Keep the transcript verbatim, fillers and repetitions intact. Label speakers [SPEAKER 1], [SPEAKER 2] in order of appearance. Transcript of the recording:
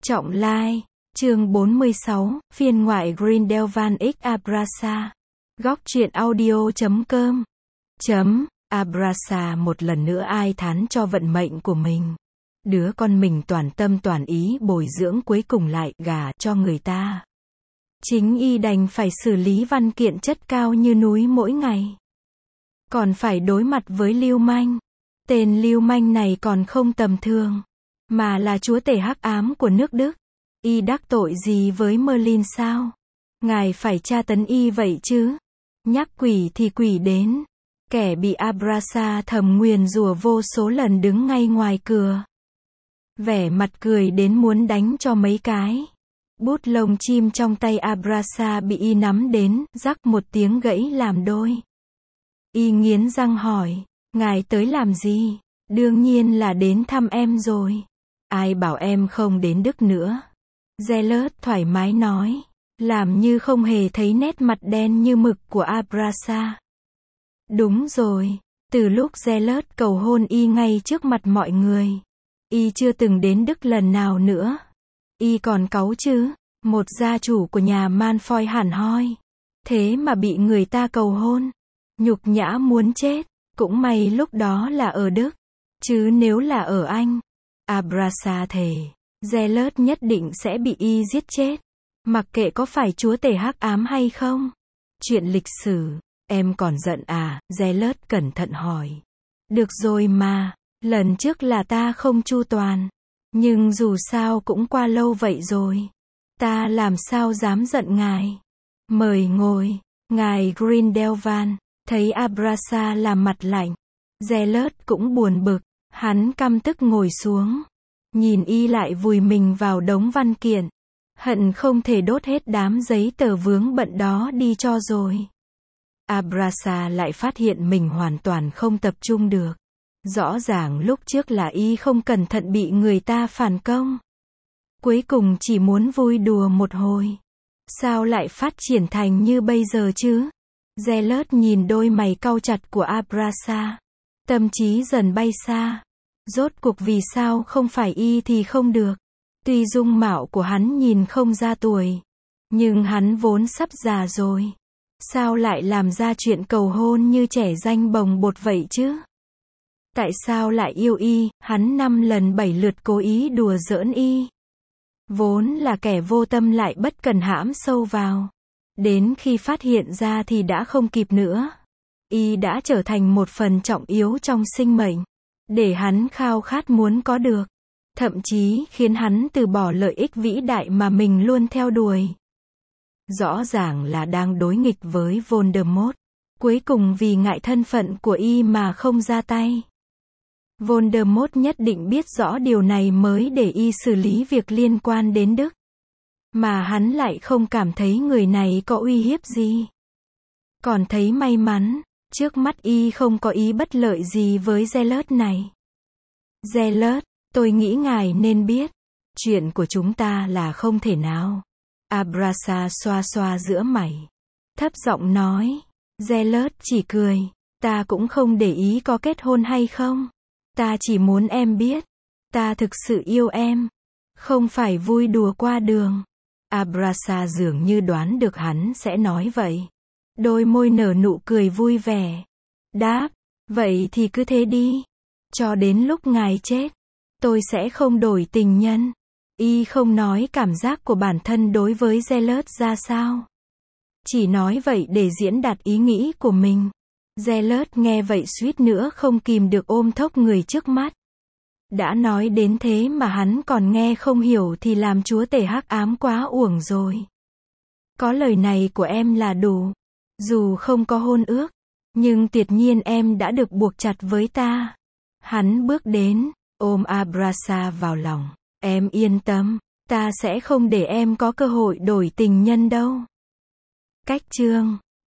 [SPEAKER 1] Trọng Lai, chương bốn mươi sáu, phiên ngoại Grindelwald x Abrasa. Góc truyện audio chấm com. Chấm, Abrasa một lần nữa ai thán cho vận mệnh của mình. Đứa con mình toàn tâm toàn ý bồi dưỡng cuối cùng lại gả cho người ta. Chính y đành phải xử lý văn kiện chất cao như núi mỗi ngày. Còn phải đối mặt với lưu manh. Tên lưu manh này còn không tầm thường, mà là chúa tể hắc ám của nước Đức. Y đắc tội gì với Merlin sao? Ngài phải tra tấn y vậy chứ? Nhắc quỷ thì quỷ đến. Kẻ bị Abrasa thầm nguyền rủa vô số lần đứng ngay ngoài cửa. Vẻ mặt cười đến muốn đánh cho mấy cái. Bút lông chim trong tay Abrasa bị y nắm đến, rắc một tiếng gãy làm đôi. Y nghiến răng hỏi, ngài tới làm gì? Đương nhiên là đến thăm em rồi. Ai bảo em không đến Đức nữa? Zealot thoải mái nói, làm như không hề thấy nét mặt đen như mực của Abrasa. Đúng rồi, từ lúc Zealot cầu hôn y ngay trước mặt mọi người, y chưa từng đến Đức lần nào nữa. Y còn cáu chứ, một gia chủ của nhà Malfoy hẳn hoi. Thế mà bị người ta cầu hôn. Nhục nhã muốn chết. Cũng may lúc đó là ở Đức. Chứ nếu là ở Anh, Abrasa thề, Zealot nhất định sẽ bị y giết chết. Mặc kệ có phải chúa tể hắc ám hay không. Chuyện lịch sử, em còn giận à? Zealot cẩn thận hỏi. Được rồi mà, lần trước là ta không chu toàn. Nhưng dù sao cũng qua lâu vậy rồi. Ta làm sao dám giận ngài. Mời ngồi, ngài Grindelwald. Thấy Abrasa làm mặt lạnh, Zealot cũng buồn bực. Hắn căm tức ngồi xuống. Nhìn y lại vùi mình vào đống văn kiện. Hận không thể đốt hết đám giấy tờ vướng bận đó đi cho rồi. Abrasa lại phát hiện mình hoàn toàn không tập trung được. Rõ ràng lúc trước là y không cẩn thận bị người ta phản công. Cuối cùng chỉ muốn vui đùa một hồi. Sao lại phát triển thành như bây giờ chứ? Zealot nhìn đôi mày cau chặt của Abrasa. Tâm trí dần bay xa. Rốt cuộc vì sao không phải y thì không được. Tuy dung mạo của hắn nhìn không ra tuổi. Nhưng hắn vốn sắp già rồi. Sao lại làm ra chuyện cầu hôn như trẻ danh bồng bột vậy chứ? Tại sao lại yêu y? Hắn năm lần bảy lượt cố ý đùa giỡn y. Vốn là kẻ vô tâm lại bất cần hãm sâu vào. Đến khi phát hiện ra thì đã không kịp nữa. Y đã trở thành một phần trọng yếu trong sinh mệnh. Để hắn khao khát muốn có được. Thậm chí khiến hắn từ bỏ lợi ích vĩ đại mà mình luôn theo đuổi. Rõ ràng là đang đối nghịch với Voldemort. Cuối cùng vì ngại thân phận của y mà không ra tay. Voldemort nhất định biết rõ điều này mới để y xử lý việc liên quan đến Đức. Mà hắn lại không cảm thấy người này có uy hiếp gì. Còn thấy may mắn, trước mắt y không có ý bất lợi gì với Zealot này. Zealot, tôi nghĩ ngài nên biết, chuyện của chúng ta là không thể nào. Abrasa xoa xoa giữa mày. Thấp giọng nói. Zealot chỉ cười. Ta cũng không để ý có kết hôn hay không. Ta chỉ muốn em biết. Ta thực sự yêu em. Không phải vui đùa qua đường. Abrasa dường như đoán được hắn sẽ nói vậy. Đôi môi nở nụ cười vui vẻ. Đáp. Vậy thì cứ thế đi. Cho đến lúc ngài chết. Tôi sẽ không đổi tình nhân. Y không nói cảm giác của bản thân đối với Zealot ra sao. Chỉ nói vậy để diễn đạt ý nghĩ của mình. Zealot nghe vậy suýt nữa không kìm được ôm thốc người trước mắt. Đã nói đến thế mà hắn còn nghe không hiểu thì làm chúa tể hắc ám quá uổng rồi. Có lời này của em là đủ. Dù không có hôn ước, nhưng tuyệt nhiên em đã được buộc chặt với ta. Hắn bước đến, ôm Abrasa vào lòng. Em yên tâm, ta sẽ không để em có cơ hội đổi tình nhân đâu. Cách chương